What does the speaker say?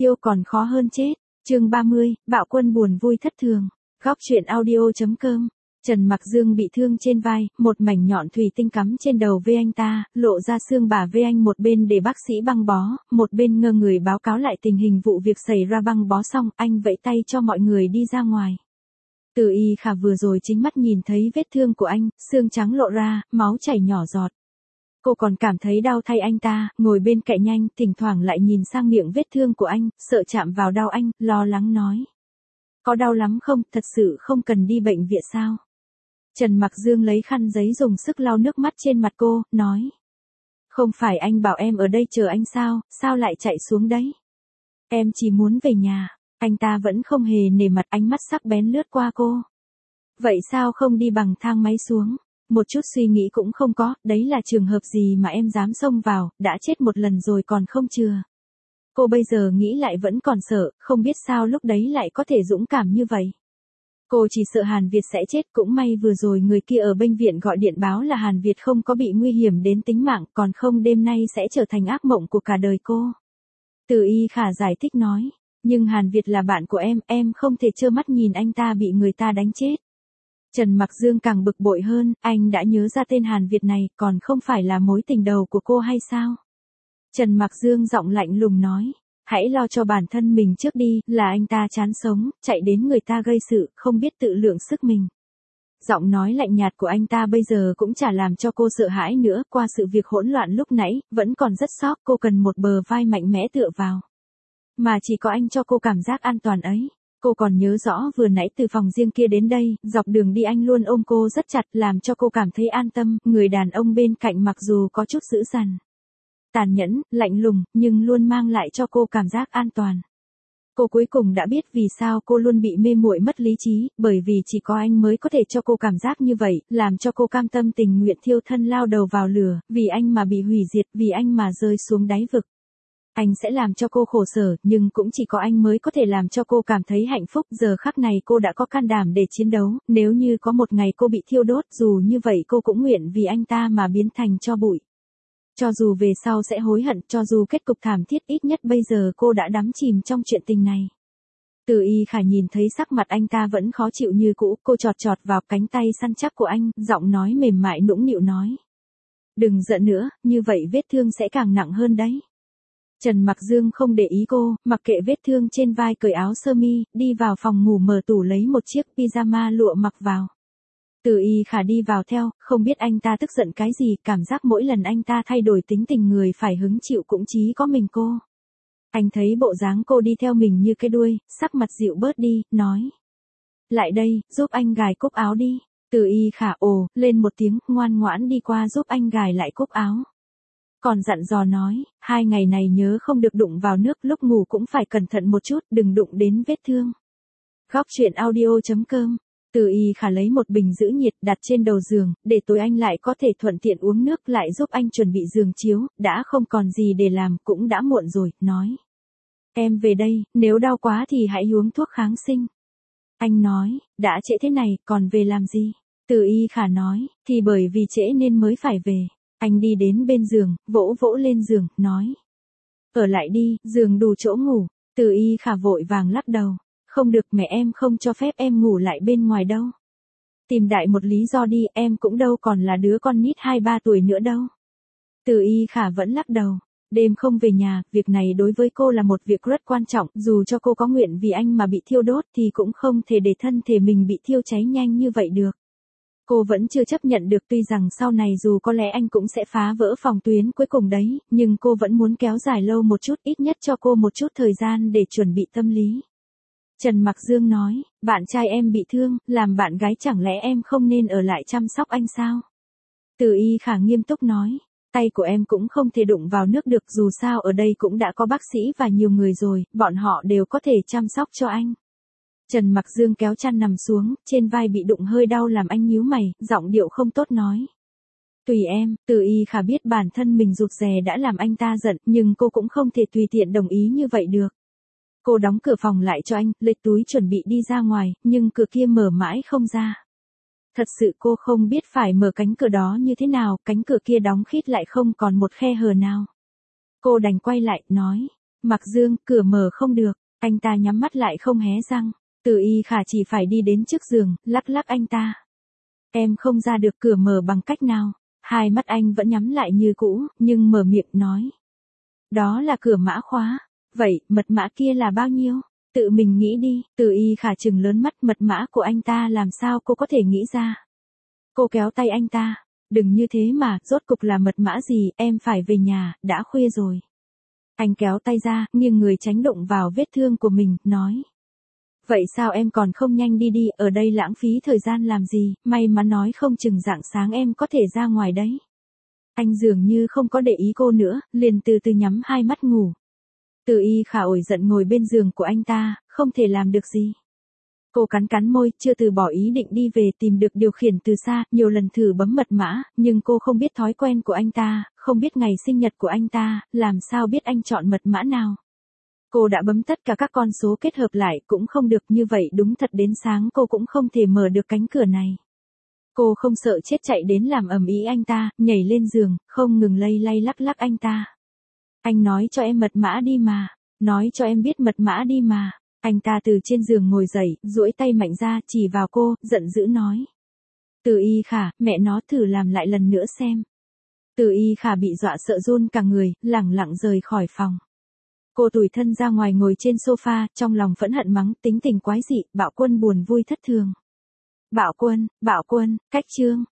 tiêu còn khó hơn chết. Chương 30, bạo quân buồn vui thất thường. Góc truyện audio.com. Trần Mặc Dương bị thương trên vai, một mảnh nhọn thủy tinh cắm trên đầu với anh ta, lộ ra xương bả với anh, một bên để bác sĩ băng bó, một bên ngơ người báo cáo lại tình hình vụ việc xảy ra. Băng bó xong, anh vẫy tay cho mọi người đi ra ngoài. Từ Y Khả vừa rồi chính mắt nhìn thấy vết thương của anh, xương trắng lộ ra, máu chảy nhỏ giọt. Cô còn cảm thấy đau thay anh ta, ngồi bên cạnh nhanh, thỉnh thoảng lại nhìn sang miệng vết thương của anh, sợ chạm vào đau anh, lo lắng nói. Có đau lắm không, thật sự không cần đi bệnh viện sao? Trần Mặc Dương lấy khăn giấy dùng sức lau nước mắt trên mặt cô, nói. Không phải anh bảo em ở đây chờ anh sao, sao lại chạy xuống đấy? Em chỉ muốn về nhà. Anh ta vẫn không hề nể mặt, ánh mắt sắc bén lướt qua cô. Vậy sao không đi bằng thang máy xuống? Một chút suy nghĩ cũng không có, đấy là trường hợp gì mà em dám xông vào, đã chết một lần rồi còn không chừa. Cô bây giờ nghĩ lại vẫn còn sợ, không biết sao lúc đấy lại có thể dũng cảm như vậy. Cô chỉ sợ Hàn Việt sẽ chết, cũng may vừa rồi người kia ở bệnh viện gọi điện báo là Hàn Việt không có bị nguy hiểm đến tính mạng, còn không đêm nay sẽ trở thành ác mộng của cả đời cô. Từ Y Khả giải thích nói, nhưng Hàn Việt là bạn của em không thể trơ mắt nhìn anh ta bị người ta đánh chết. Trần Mặc Dương càng bực bội hơn, anh đã nhớ ra tên Hàn Việt này, còn không phải là mối tình đầu của cô hay sao? Trần Mặc Dương giọng lạnh lùng nói, hãy lo cho bản thân mình trước đi, là anh ta chán sống, chạy đến người ta gây sự, không biết tự lượng sức mình. Giọng nói lạnh nhạt của anh ta bây giờ cũng chả làm cho cô sợ hãi nữa, qua sự việc hỗn loạn lúc nãy, vẫn còn rất sốc, cô cần một bờ vai mạnh mẽ tựa vào. Mà chỉ có anh cho cô cảm giác an toàn ấy. Cô còn nhớ rõ vừa nãy từ phòng riêng kia đến đây, dọc đường đi anh luôn ôm cô rất chặt, làm cho cô cảm thấy an tâm, người đàn ông bên cạnh mặc dù có chút dữ dằn, tàn nhẫn, lạnh lùng, nhưng luôn mang lại cho cô cảm giác an toàn. Cô cuối cùng đã biết vì sao cô luôn bị mê muội mất lý trí, bởi vì chỉ có anh mới có thể cho cô cảm giác như vậy, làm cho cô cam tâm tình nguyện thiêu thân lao đầu vào lửa, vì anh mà bị hủy diệt, vì anh mà rơi xuống đáy vực. Anh sẽ làm cho cô khổ sở, nhưng cũng chỉ có anh mới có thể làm cho cô cảm thấy hạnh phúc. Giờ khắc này cô đã có can đảm để chiến đấu, nếu như có một ngày cô bị thiêu đốt, dù như vậy cô cũng nguyện vì anh ta mà biến thành tro bụi. Cho dù về sau sẽ hối hận, cho dù kết cục thảm thiết, ít nhất bây giờ cô đã đắm chìm trong chuyện tình này. Từ Y Khả nhìn thấy sắc mặt anh ta vẫn khó chịu như cũ, cô chọt chọt vào cánh tay săn chắc của anh, giọng nói mềm mại nũng nịu nói. Đừng giận nữa, như vậy vết thương sẽ càng nặng hơn đấy. Trần Mặc Dương không để ý cô, mặc kệ vết thương trên vai, cởi áo sơ mi, đi vào phòng ngủ mở tủ lấy một chiếc pyjama lụa mặc vào. Từ Y Khả đi vào theo, không biết anh ta tức giận cái gì, cảm giác mỗi lần anh ta thay đổi tính tình người phải hứng chịu cũng chỉ có mình cô. Anh thấy bộ dáng cô đi theo mình như cái đuôi, sắc mặt dịu bớt đi, nói. Lại đây, giúp anh gài cúc áo đi. Từ Y Khả ồ, lên một tiếng, ngoan ngoãn đi qua giúp anh gài lại cúc áo. Còn dặn dò nói, 2 ngày này nhớ không được đụng vào nước, lúc ngủ cũng phải cẩn thận một chút, đừng đụng đến vết thương. Góc truyện audio.com. Từ Y Khả lấy một bình giữ nhiệt đặt trên đầu giường, để tối anh lại có thể thuận tiện uống nước, lại giúp anh chuẩn bị giường chiếu, đã không còn gì để làm, cũng đã muộn rồi, nói. Em về đây, nếu đau quá thì hãy uống thuốc kháng sinh. Anh nói, đã trễ thế này, còn về làm gì? Từ Y Khả nói, thì bởi vì trễ nên mới phải về. Anh đi đến bên giường, vỗ vỗ lên giường, nói. Ở lại đi, giường đủ chỗ ngủ. Từ Y Khả vội vàng lắc đầu. Không được, mẹ em không cho phép em ngủ lại bên ngoài đâu. Tìm đại một lý do đi, em cũng đâu còn là đứa con nít 2-3 tuổi nữa đâu. Từ Y Khả vẫn lắc đầu. Đêm không về nhà, việc này đối với cô là một việc rất quan trọng, dù cho cô có nguyện vì anh mà bị thiêu đốt thì cũng không thể để thân thể mình bị thiêu cháy nhanh như vậy được. Cô vẫn chưa chấp nhận được, tuy rằng sau này dù có lẽ anh cũng sẽ phá vỡ phòng tuyến cuối cùng đấy, nhưng cô vẫn muốn kéo dài lâu một chút, ít nhất cho cô một chút thời gian để chuẩn bị tâm lý. Trần Mặc Dương nói, bạn trai em bị thương, làm bạn gái chẳng lẽ em không nên ở lại chăm sóc anh sao? Từ Y Khả nghiêm túc nói, tay của em cũng không thể đụng vào nước được, dù sao ở đây cũng đã có bác sĩ và nhiều người rồi, bọn họ đều có thể chăm sóc cho anh. Trần Mặc Dương kéo chăn nằm xuống, trên vai bị đụng hơi đau làm anh nhíu mày, giọng điệu không tốt nói. Tùy em. Từ Y Khả biết bản thân mình rụt rè đã làm anh ta giận, nhưng cô cũng không thể tùy tiện đồng ý như vậy được. Cô đóng cửa phòng lại cho anh, lệch túi chuẩn bị đi ra ngoài, nhưng cửa kia mở mãi không ra. Thật sự cô không biết phải mở cánh cửa đó như thế nào, cánh cửa kia đóng khít lại không còn một khe hở nào. Cô đành quay lại, nói. Mặc Dương, cửa mở không được, anh ta nhắm mắt lại không hé răng. Từ Y Khả chỉ phải đi đến trước giường, lắc lắc anh ta. Em không ra được, cửa mở bằng cách nào? Hai mắt anh vẫn nhắm lại như cũ, nhưng mở miệng nói. Đó là cửa mã khóa. Vậy, mật mã kia là bao nhiêu? Tự mình nghĩ đi. Từ Y Khả trừng lớn mắt, mật mã của anh ta làm sao cô có thể nghĩ ra? Cô kéo tay anh ta. Đừng như thế mà, rốt cục là mật mã gì, em phải về nhà, đã khuya rồi. Anh kéo tay ra, nghiêng người tránh đụng vào vết thương của mình, nói. Vậy sao em còn không nhanh đi đi, ở đây lãng phí thời gian làm gì, may mắn nói không chừng rạng sáng em có thể ra ngoài đấy. Anh dường như không có để ý cô nữa, liền từ từ nhắm hai mắt ngủ. Từ Y Khả ổi giận ngồi bên giường của anh ta, không thể làm được gì. Cô cắn cắn môi, chưa từ bỏ ý định đi về, tìm được điều khiển từ xa, nhiều lần thử bấm mật mã, nhưng cô không biết thói quen của anh ta, không biết ngày sinh nhật của anh ta, làm sao biết anh chọn mật mã nào. Cô đã bấm tất cả các con số kết hợp lại cũng không được, như vậy đúng thật đến sáng cô cũng không thể mở được cánh cửa này. Cô không sợ chết chạy đến làm ầm ĩ anh ta, nhảy lên giường, không ngừng lay lay lắc lắc anh ta. Anh nói cho em mật mã đi mà, nói cho em biết mật mã đi mà. Anh ta từ trên giường ngồi dậy, duỗi tay mạnh ra, chỉ vào cô, giận dữ nói. Từ Y Khả, mẹ nó thử làm lại lần nữa xem. Từ Y Khả bị dọa sợ run cả người, lẳng lặng rời khỏi phòng. Cô tủi thân ra ngoài ngồi trên sofa, trong lòng phẫn hận mắng, tính tình quái dị, Bạo Quân buồn vui thất thường. Bạo Quân, cách chương.